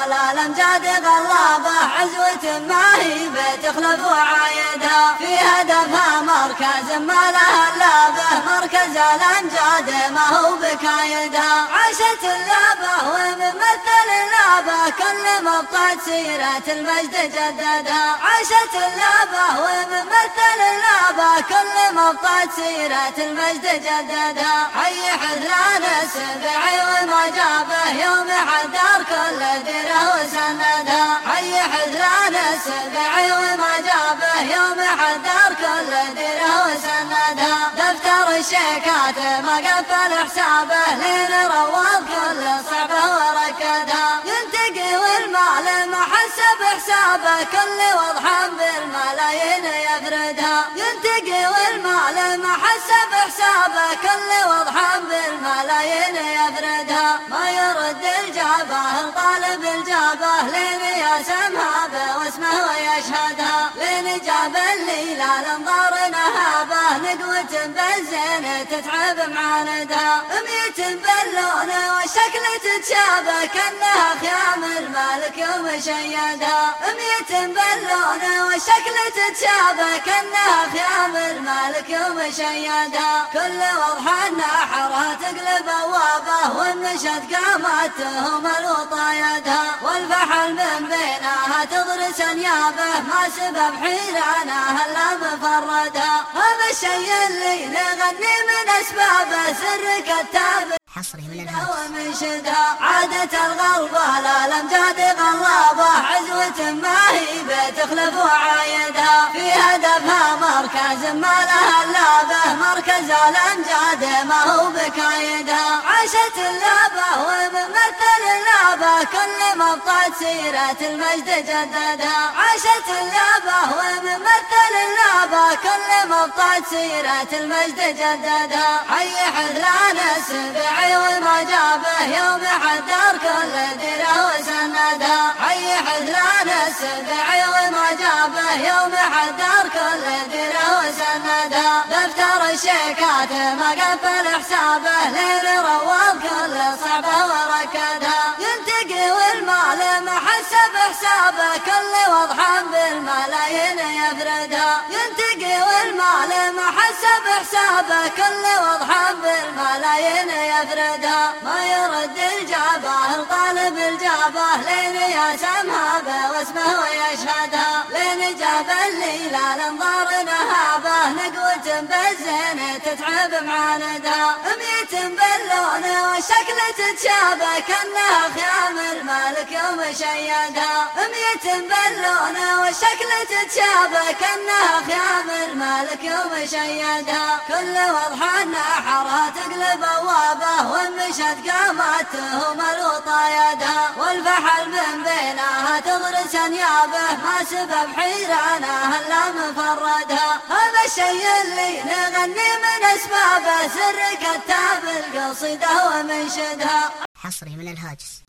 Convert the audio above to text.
الأمجاد غلابة عزوة ما هي بتخلف وعايدها في هدفها مركز ما لها اللابة مركز الأمجاد ما هو بكايدها عاشت اللابة وممثل اللابة كل مبطعة سيرة المجد جددها عاشت اللابة وممثل اللابة كل مبطعة سيرة المجد جددها حي حذلان السبعي وما جابه يوم حذر كل ديره وسندها حي حذلان السبعي وما جابه يوم حذر كل ديره وسندها دفتر الشيكات ما قفل حسابه لين روض كل صعبه وركدها ينتقي والمال ما حسب حسابه كل وضحا بالملايين يفردها ينتقي والمال ما حسب حسابه كل وضحا بالملايين يفردها ما يرد الجابه الطالب الجابه لين يسمها به واسمه ويشهدها لين جاب الليلة الانظار نهابه نقوة بالزين تتعب معاندها ميت باللون والشكل تتشابه كأنها خيام المالك يوم شيدها ميت باللون والشكل تتشابه كأنها خيام المالك يوم شيدها كل وضح نحرها تقلب بوابه والنشد قامتهم الوطايدها والفحل من بينها تضرس انيابه ما سبب حيرانها الا مفردها هذا الشيء اللي نغني من اسبابه سر كتاب حصري من الهاتف ومنشدها عادة الغربة الأمجاد غلابة عزوة ما هي بتخلف وعايدها في هدفها مركز ما لها اللابة مركز الأمجاد ما هو بكايدها عاشت اللابة وممثل اللابة كل مبطعة سيرة المجد جددها عاشت اللابة وممثل اللابة كل مبطعة سيرة المجد جددها حي حذلان السبعي وما جابه يوم حذر كل ديره وسندها حي حذلان السبعي وما جابه يوم حذر كل ديره وسندها دفتر الشيكات ما قفل حسابه لين روض كل صعبه وركدها ينتقي والمال ما حسب حسابه كل وضحا بالملايين يفردها ينتقي والمال ما حسب حسابه كل وضحا بالملايين يفردها ما يرد الجابه الطالب الجابه لين يسمها به واسمه ويشهدها لين جاب الليلة الانظار نهابه نقوة بالزين تتعب معاندها ميت باللون والشكل تتشابه كأنها خيام المالك يوم شيدها ميت باللون والشكل تتشابه كأنها خيام المالك يوم شيدها كل وضح نحرها تقلب بوابه والنشد قامتهم الوطايدها والفحل من بينها تضرس انيابه ما سبب حيرانها الا مفردها هذا الشيء اللي نغني من اسبابه سر كتاب القصيدة ومنشدها حصري من الهاجس.